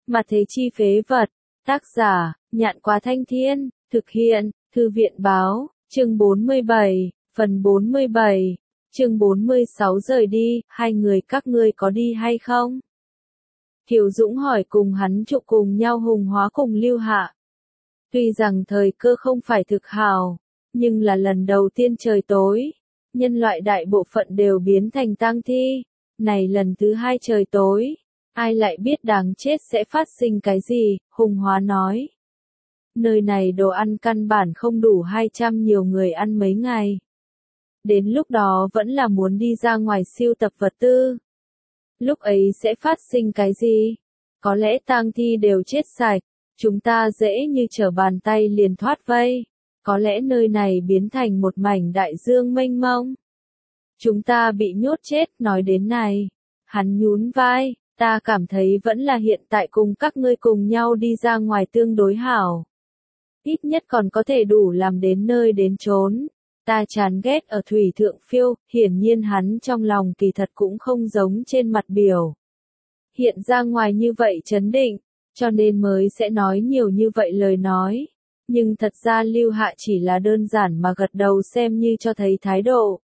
Mà thế chi phế vật. Tác giả, Nhạn Quá Thanh Thiên, thực hiện, Thư viện báo, chương 47, phần 47, chương 46 rời đi, hai người các ngươi có đi hay không? Kiều Dũng hỏi cùng hắn trụ cùng nhau Hùng Hóa cùng Lưu Hạ. Tuy rằng thời cơ không phải thực hào, nhưng là lần đầu tiên trời tối, nhân loại đại bộ phận đều biến thành tang thi, này lần thứ hai trời tối, ai lại biết đáng chết sẽ phát sinh cái gì, Hùng Hóa nói. Nơi này đồ ăn căn bản không đủ 200 nhiều người ăn mấy ngày. Đến lúc đó vẫn là muốn đi ra ngoài siêu tập vật tư. Lúc ấy sẽ phát sinh cái gì? Có lẽ tang thi đều chết sạch, chúng ta dễ như trở bàn tay liền thoát vây. Có lẽ nơi này biến thành một mảnh đại dương mênh mông. Chúng ta bị nhốt chết, nói đến này. Hắn nhún vai, ta cảm thấy vẫn là hiện tại cùng các ngươi cùng nhau đi ra ngoài tương đối hảo. Ít nhất còn có thể đủ làm đến nơi đến chốn. Ta chán ghét ở thủy thượng phiêu, hiển nhiên hắn trong lòng kỳ thật cũng không giống trên mặt biểu. Hiện ra ngoài như vậy chấn định, cho nên mới sẽ nói nhiều như vậy lời nói. Nhưng thật ra Lưu Hạ chỉ là đơn giản mà gật đầu xem như cho thấy thái độ.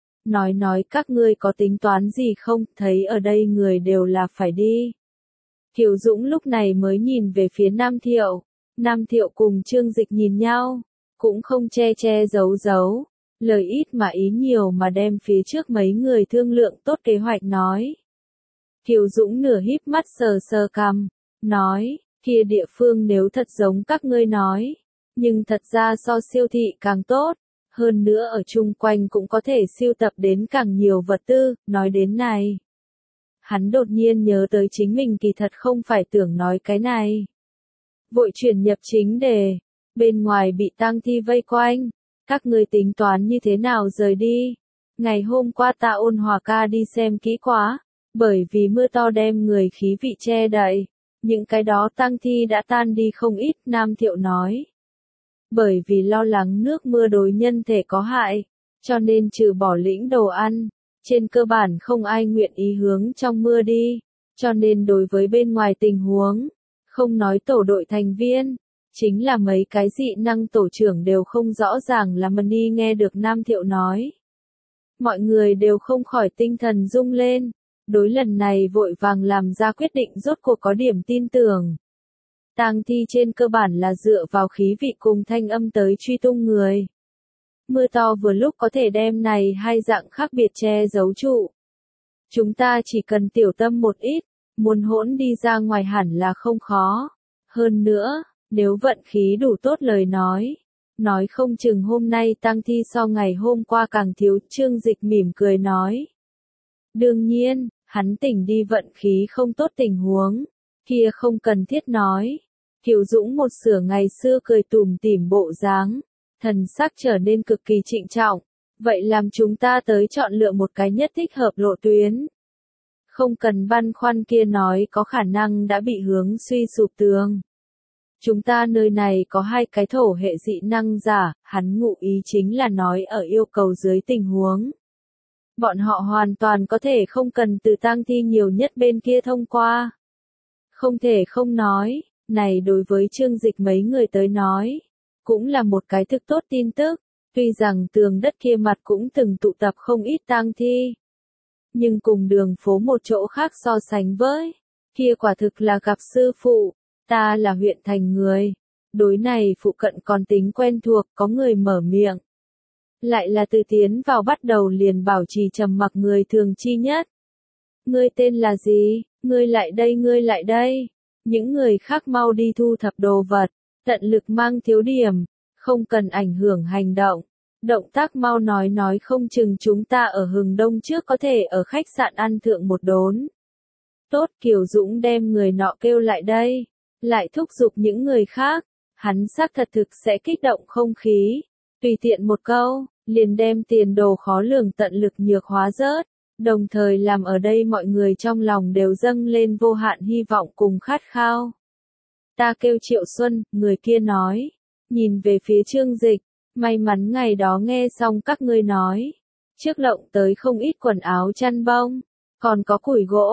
Nói các ngươi có tính toán gì không, thấy ở đây người đều là phải đi. Kiều Dũng lúc này mới nhìn về phía Nam Thiệu. Nam Thiệu cùng Trương Dịch nhìn nhau, cũng không che giấu, lời ít mà ý nhiều mà đem phía trước mấy người thương lượng tốt kế hoạch nói. Kiều Dũng nửa híp mắt sờ cằm, nói, kia địa phương nếu thật giống các ngươi nói, nhưng thật ra so siêu thị càng tốt, hơn nữa ở chung quanh cũng có thể siêu tập đến càng nhiều vật tư, nói đến này. Hắn đột nhiên nhớ tới chính mình kỳ thật không phải tưởng nói cái này. Vội chuyển nhập chính đề, bên ngoài bị tang thi vây quanh, các ngươi tính toán như thế nào rời đi. Ngày hôm qua ta Ôn Hòa ca đi xem kỹ quá, bởi vì mưa to đem người khí vị che đậy, những cái đó tang thi đã tan đi không ít, Nam Thiệu nói. Bởi vì lo lắng nước mưa đối nhân thể có hại, cho nên trừ bỏ lĩnh đồ ăn, trên cơ bản không ai nguyện ý hướng trong mưa đi, cho nên đối với bên ngoài tình huống, không nói tổ đội thành viên, chính là mấy cái dị năng tổ trưởng đều không rõ ràng là mình đi nghe được Nam Thiệu nói. Mọi người đều không khỏi tinh thần rung lên, đối lần này vội vàng làm ra quyết định rốt cuộc có điểm tin tưởng. Tang thi trên cơ bản là dựa vào khí vị cùng thanh âm tới truy tung người. Mưa to vừa lúc có thể đem này hai dạng khác biệt che giấu trụ. Chúng ta chỉ cần tiểu tâm một ít, muốn hỗn đi ra ngoài hẳn là không khó. Hơn nữa, nếu vận khí đủ tốt lời nói không chừng hôm nay tang thi so ngày hôm qua càng thiếu, Trương Dịch mỉm cười nói. Đương nhiên, hắn tỉnh đi vận khí không tốt tình huống, kia không cần thiết nói. Kiều Dũng một sửa ngày xưa cười tủm tỉm bộ dáng, thần sắc trở nên cực kỳ trịnh trọng, vậy làm chúng ta tới chọn lựa một cái nhất thích hợp lộ tuyến. Không cần băn khoăn kia nói có khả năng đã bị hướng suy sụp tường. Chúng ta nơi này có hai cái thổ hệ dị năng giả, hắn ngụ ý chính là nói ở yêu cầu dưới tình huống. Bọn họ hoàn toàn có thể không cần từ tang thi nhiều nhất bên kia thông qua. Không thể không nói, này đối với Trương Dịch mấy người tới nói, cũng là một cái thực tốt tin tức, tuy rằng tường đất kia mặt cũng từng tụ tập không ít tang thi. Nhưng cùng đường phố một chỗ khác so sánh với, kia quả thực là gặp sư phụ, ta là huyện thành người. Đối này phụ cận còn tính quen thuộc, có người mở miệng. Lại là từ tiến vào bắt đầu liền bảo trì trầm mặc người thường chi nhất. Ngươi tên là gì? Ngươi lại đây. Những người khác mau đi thu thập đồ vật, tận lực mang thiếu điểm, không cần ảnh hưởng hành động. Động tác mau nói không chừng chúng ta ở Hừng Đông trước có thể ở khách sạn ăn thượng một đốn. Tốt, Kiều Dũng đem người nọ kêu lại đây, lại thúc giục những người khác, hắn xác thật thực sẽ kích động không khí. Tùy tiện một câu, liền đem tiền đồ khó lường tận lực nhược hóa rớt, đồng thời làm ở đây mọi người trong lòng đều dâng lên vô hạn hy vọng cùng khát khao. Ta kêu Triệu Xuân, người kia nói, nhìn về phía Trương Dịch, may mắn ngày đó nghe xong các ngươi nói, trước lộng tới không ít quần áo chăn bông, còn có củi gỗ,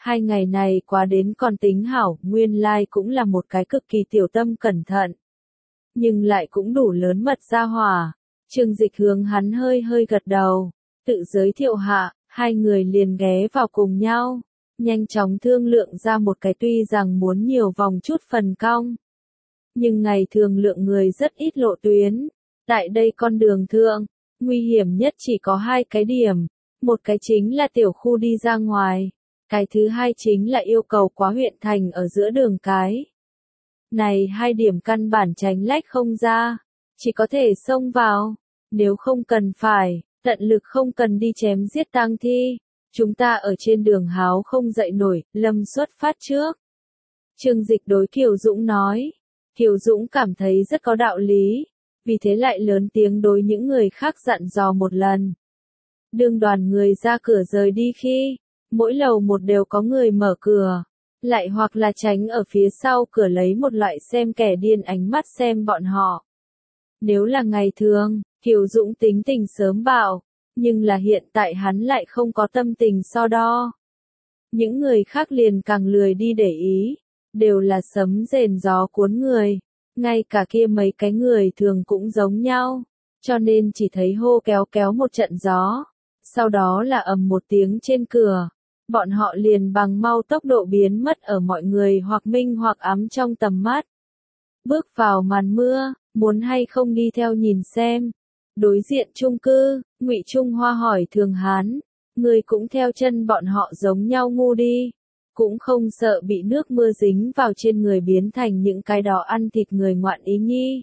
2 ngày này quá đến còn tính hảo, nguyên lai cũng là một cái cực kỳ tiểu tâm cẩn thận. Nhưng lại cũng đủ lớn mật ra hỏa. Trương Dịch hướng hắn hơi hơi gật đầu, tự giới thiệu hạ, hai người liền ghé vào cùng nhau, nhanh chóng thương lượng ra một cái tuy rằng muốn nhiều vòng chút phần cong. Nhưng ngày thường lượng người rất ít lộ tuyến, tại đây con đường thượng, nguy hiểm nhất chỉ có 2 cái điểm, một cái chính là tiểu khu đi ra ngoài, cái thứ hai chính là yêu cầu quá huyện thành ở giữa đường cái. Này 2 điểm căn bản tránh lách không ra, chỉ có thể xông vào, nếu không cần phải, tận lực không cần đi chém giết tang thi, chúng ta ở trên đường háo không dậy nổi, Lâm xuất phát trước. Trương Dịch đối Kiều Dũng nói, Kiều Dũng cảm thấy rất có đạo lý, vì thế lại lớn tiếng đối những người khác dặn dò một lần. Đương đoàn người ra cửa rời đi khi, mỗi lầu một đều có người mở cửa, lại hoặc là tránh ở phía sau cửa lấy một loại xem kẻ điên ánh mắt xem bọn họ. Nếu là ngày thường, Kiều Dũng tính tình sớm bạo, nhưng là hiện tại hắn lại không có tâm tình so đo. Những người khác liền càng lười đi để ý, đều là sấm rền gió cuốn người, ngay cả kia mấy cái người thường cũng giống nhau, cho nên chỉ thấy hô kéo kéo một trận gió, sau đó là ầm một tiếng trên cửa, bọn họ liền bằng mau tốc độ biến mất ở mọi người hoặc minh hoặc ám trong tầm mắt. Bước vào màn mưa, muốn hay không đi theo nhìn xem. Đối diện chung cư, Ngụy Trung Hoa hỏi Thường Hán, người cũng theo chân bọn họ giống nhau ngu đi, cũng không sợ bị nước mưa dính vào trên người biến thành những cái đó ăn thịt người ngoạn ý nhi.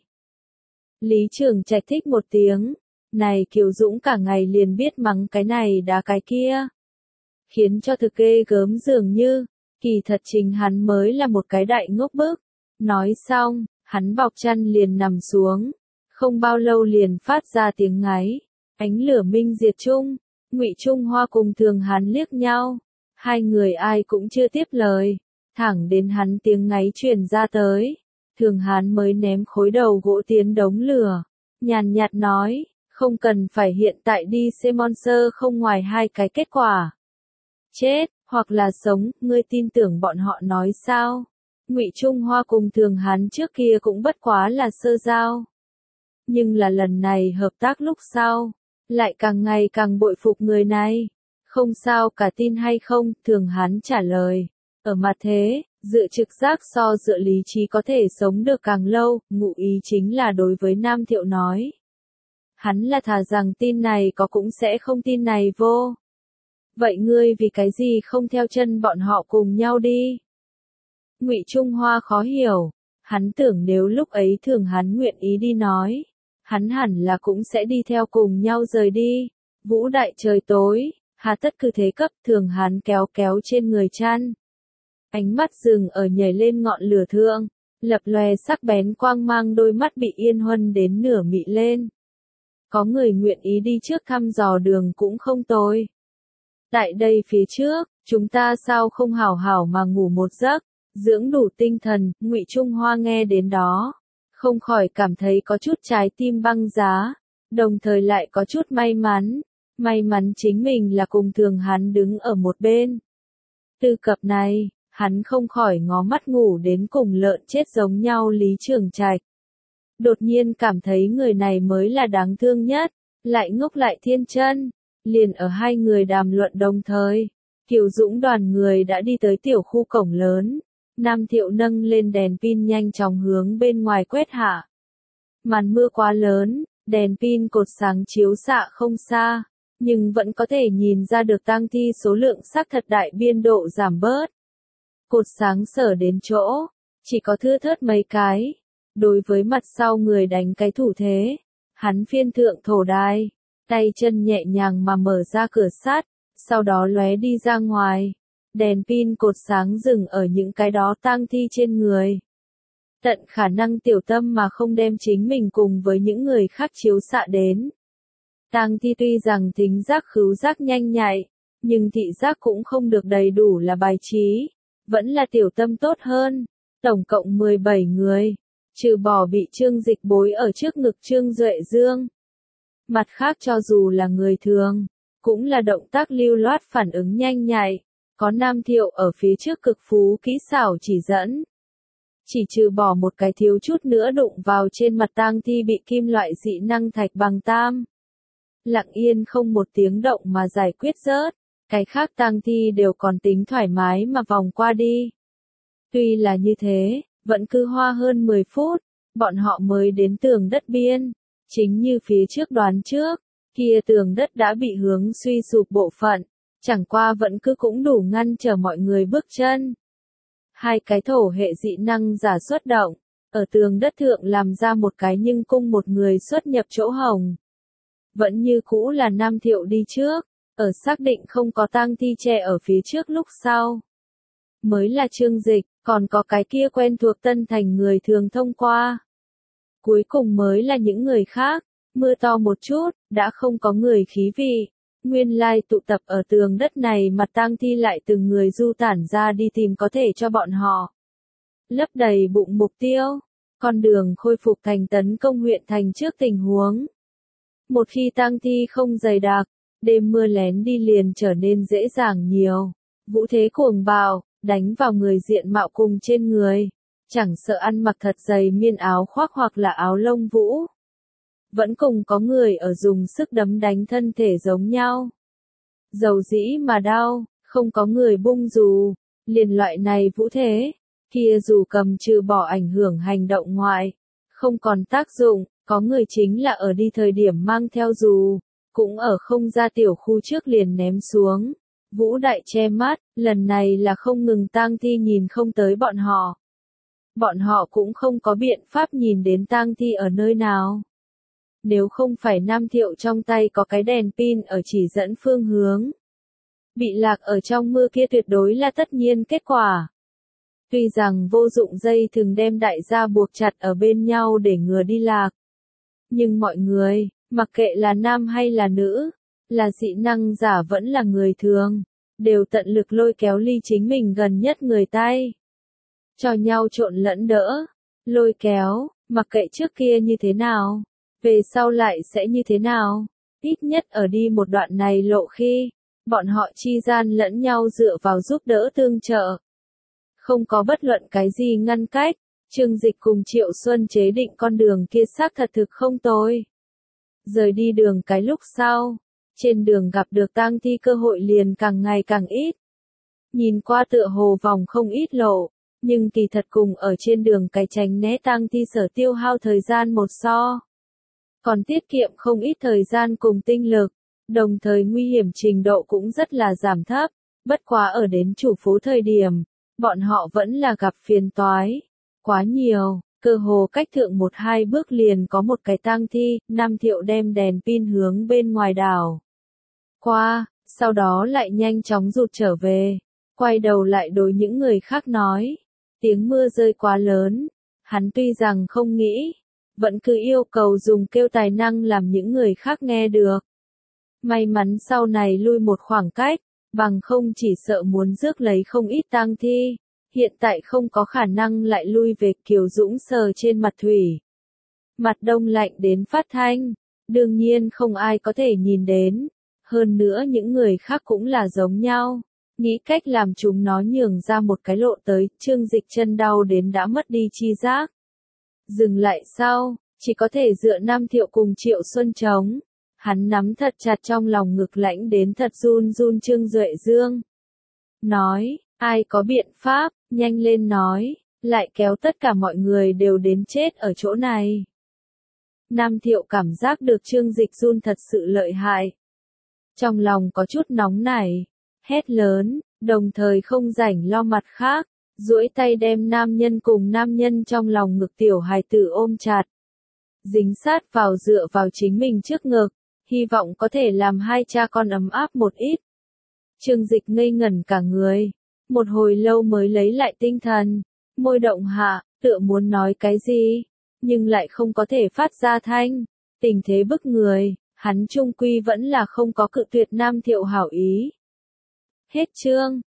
Lý Trường Trạch thích một tiếng, này Kiều Dũng cả ngày liền biết mắng cái này đá cái kia, khiến cho thực ghê gớm dường như, kỳ thật chính hắn mới là một cái đại ngốc bức. Nói xong, hắn bọc chăn liền nằm xuống, không bao lâu liền phát ra tiếng ngáy, ánh lửa minh diệt chung, Ngụy Trung Hoa cùng Thường Hán liếc nhau, hai người ai cũng chưa tiếp lời, thẳng đến hắn tiếng ngáy truyền ra tới, Thường Hán mới ném khối đầu gỗ tiến đống lửa, nhàn nhạt nói, không cần phải hiện tại đi xem monster không ngoài 2 cái kết quả. Chết, hoặc là sống, ngươi tin tưởng bọn họ nói sao? Ngụy Trung Hoa cùng Thường Hán trước kia cũng bất quá là sơ giao. Nhưng là lần này hợp tác lúc sau, lại càng ngày càng bội phục người này. Không sao cả tin hay không, Thường Hán trả lời. Ở mặt thế, dựa trực giác so dựa lý trí có thể sống được càng lâu, ngụ ý chính là đối với Nam Thiệu nói. Hắn là thà rằng tin này có cũng sẽ không tin này vô. Vậy ngươi vì cái gì không theo chân bọn họ cùng nhau đi? Ngụy Trung Hoa khó hiểu, hắn tưởng nếu lúc ấy Thường Hán nguyện ý đi nói, hắn hẳn là cũng sẽ đi theo cùng nhau rời đi. Vũ đại trời tối, hà tất cứ thế cấp, Thường Hán kéo kéo trên người chăn. Ánh mắt dừng ở nhảy lên ngọn lửa thượng, lập lòe sắc bén quang mang, đôi mắt bị yên huân đến nửa mị lên. Có người nguyện ý đi trước thăm dò đường cũng không tồi. Tại đây phía trước, chúng ta sao không hảo hảo mà ngủ một giấc, dưỡng đủ tinh thần. Ngụy Trung Hoa nghe đến đó, không khỏi cảm thấy có chút trái tim băng giá, đồng thời lại có chút may mắn chính mình là cùng Thường Hán đứng ở một bên. Từ cập này, hắn không khỏi ngó mắt ngủ đến cùng lợn chết giống nhau Lý Trường Trạch. Đột nhiên cảm thấy người này mới là đáng thương nhất, lại ngốc lại thiên chân. Liền ở hai người đàm luận đồng thời, Kiều Dũng đoàn người đã đi tới tiểu khu cổng lớn. Nam Thiệu nâng lên đèn pin nhanh chóng hướng bên ngoài quét hạ. Màn mưa quá lớn, đèn pin cột sáng chiếu xạ không xa, nhưng vẫn có thể nhìn ra được tang thi số lượng xác thật đại biên độ giảm bớt. Cột sáng sở đến chỗ, chỉ có thưa thớt mấy cái. Đối với mặt sau người đánh cái thủ thế, hắn phiên thượng thổ đài, tay chân nhẹ nhàng mà mở ra cửa sắt, sau đó lóe đi ra ngoài. Đèn pin cột sáng dừng ở những cái đó tang thi trên người. Tận khả năng tiểu tâm mà không đem chính mình cùng với những người khác chiếu xạ đến. Tang thi tuy rằng thính giác khứu giác nhanh nhạy, nhưng thị giác cũng không được đầy đủ là bài trí, vẫn là tiểu tâm tốt hơn. Tổng cộng 17 người, trừ bỏ bị Trương Dịch bối ở trước ngực Trương Duệ Dương. Mặt khác cho dù là người thường, cũng là động tác lưu loát phản ứng nhanh nhạy. có Nam Thiệu ở phía trước cực phú kỹ xảo chỉ dẫn. Chỉ trừ bỏ một cái thiếu chút nữa đụng vào trên mặt tang thi bị kim loại dị năng thạch bằng tam. Lặng yên không một tiếng động mà giải quyết rớt, cái khác tang thi đều còn tính thoải mái mà vòng qua đi. Tuy là như thế, vẫn cứ hoa hơn 10 phút, bọn họ mới đến tường đất biên. Chính như phía trước đoán trước, kia tường đất đã bị hướng suy sụp bộ phận, chẳng qua vẫn cứ cũng đủ ngăn trở mọi người bước chân. Hai cái thổ hệ dị năng giả xuất động, ở tường đất thượng làm ra một cái nhưng cung một người xuất nhập chỗ hồng. Vẫn như cũ là Nam Thiệu đi trước, ở xác định không có tang thi che ở phía trước lúc sau. Mới là Trương Dịch, còn có cái kia quen thuộc Tân Thành người thường thông qua. Cuối cùng mới là những người khác, mưa to một chút, đã không có người khí vị. Nguyên lai tụ tập ở tường đất này mặt tang thi lại từng người du tản ra đi tìm có thể cho bọn họ lấp đầy bụng mục tiêu. Con đường khôi phục thành tấn công huyện thành trước tình huống. Một khi tang thi không dày đặc, đêm mưa lén đi liền trở nên dễ dàng nhiều. Vũ thế cuồng bạo, đánh vào người diện mạo cùng trên người. Chẳng sợ ăn mặc thật dày miên áo khoác hoặc là áo lông vũ. Vẫn cùng có người ở dùng sức đấm đánh thân thể giống nhau. Dầu dĩ mà đau, không có người bung dù, liền loại này vũ thế, kia dù cầm trừ bỏ ảnh hưởng hành động ngoại, không còn tác dụng, có người chính là ở đi thời điểm mang theo dù, cũng ở không ra tiểu khu trước liền ném xuống. Vũ đại che mắt, lần này là không ngừng tang thi nhìn không tới bọn họ. Bọn họ cũng không có biện pháp nhìn đến tang thi ở nơi nào. Nếu không phải Nam Thiệu trong tay có cái đèn pin ở chỉ dẫn phương hướng. Bị lạc ở trong mưa kia tuyệt đối là tất nhiên kết quả. Tuy rằng vô dụng dây thường đem đại gia buộc chặt ở bên nhau để ngừa đi lạc. Nhưng mọi người, mặc kệ là nam hay là nữ, là dị năng giả vẫn là người thường, đều tận lực lôi kéo ly chính mình gần nhất người tay. Cho nhau trộn lẫn đỡ, lôi kéo, mặc kệ trước kia như thế nào. Về sau lại sẽ như thế nào? Ít nhất ở đi một đoạn này lộ khi, bọn họ chi gian lẫn nhau dựa vào giúp đỡ tương trợ. Không có bất luận cái gì ngăn cách, Trương Dịch cùng Triệu Xuân chế định con đường kia xác thật thực không tồi. Rời đi đường cái lúc sau, trên đường gặp được tang thi cơ hội liền càng ngày càng ít. Nhìn qua tựa hồ vòng không ít lộ, nhưng kỳ thật cùng ở trên đường cái tránh né tang thi sở tiêu hao thời gian một so. Còn tiết kiệm không ít thời gian cùng tinh lực, đồng thời nguy hiểm trình độ cũng rất là giảm thấp, bất quá ở đến chủ phố thời điểm, bọn họ vẫn là gặp phiền toái, quá nhiều, cơ hồ cách thượng 1-2 bước liền có một cái tang thi, Nam Thiệu đem đèn pin hướng bên ngoài đảo. Qua, sau đó lại nhanh chóng rụt trở về, quay đầu lại đối những người khác nói, tiếng mưa rơi quá lớn, hắn tuy rằng không nghĩ, vẫn cứ yêu cầu dùng kêu tài năng làm những người khác nghe được. May mắn sau này lui một khoảng cách, bằng không chỉ sợ muốn rước lấy không ít tang thi, hiện tại không có khả năng lại lui về Kiều Dũng sờ trên mặt thủy. Mặt đông lạnh đến phát thanh, đương nhiên không ai có thể nhìn đến, hơn nữa những người khác cũng là giống nhau, nghĩ cách làm chúng nó nhường ra một cái lộ tới, Trương Dịch chân đau đến đã mất đi chi giác. Dừng lại sau, chỉ có thể dựa Nam Thiệu cùng Triệu Xuân chống. Hắn nắm thật chặt trong lòng ngực lãnh đến thật run run Trương Duệ Dương. Nói, ai có biện pháp, nhanh lên nói, lại kéo tất cả mọi người đều đến chết ở chỗ này. Nam Thiệu cảm giác được Trương Dịch run thật sự lợi hại. Trong lòng có chút nóng nảy, hét lớn, đồng thời không rảnh lo mặt khác. Duỗi tay đem nam nhân cùng nam nhân trong lòng ngực tiểu hài tử ôm chặt. Dính sát vào dựa vào chính mình trước ngực, hy vọng có thể làm hai cha con ấm áp một ít. Trương Dịch ngây ngẩn cả người, một hồi lâu mới lấy lại tinh thần, môi động hạ, tựa muốn nói cái gì, nhưng lại không có thể phát ra thanh, tình thế bức người, hắn chung quy vẫn là không có cự tuyệt Nam Thiệu hảo ý. Hết chương.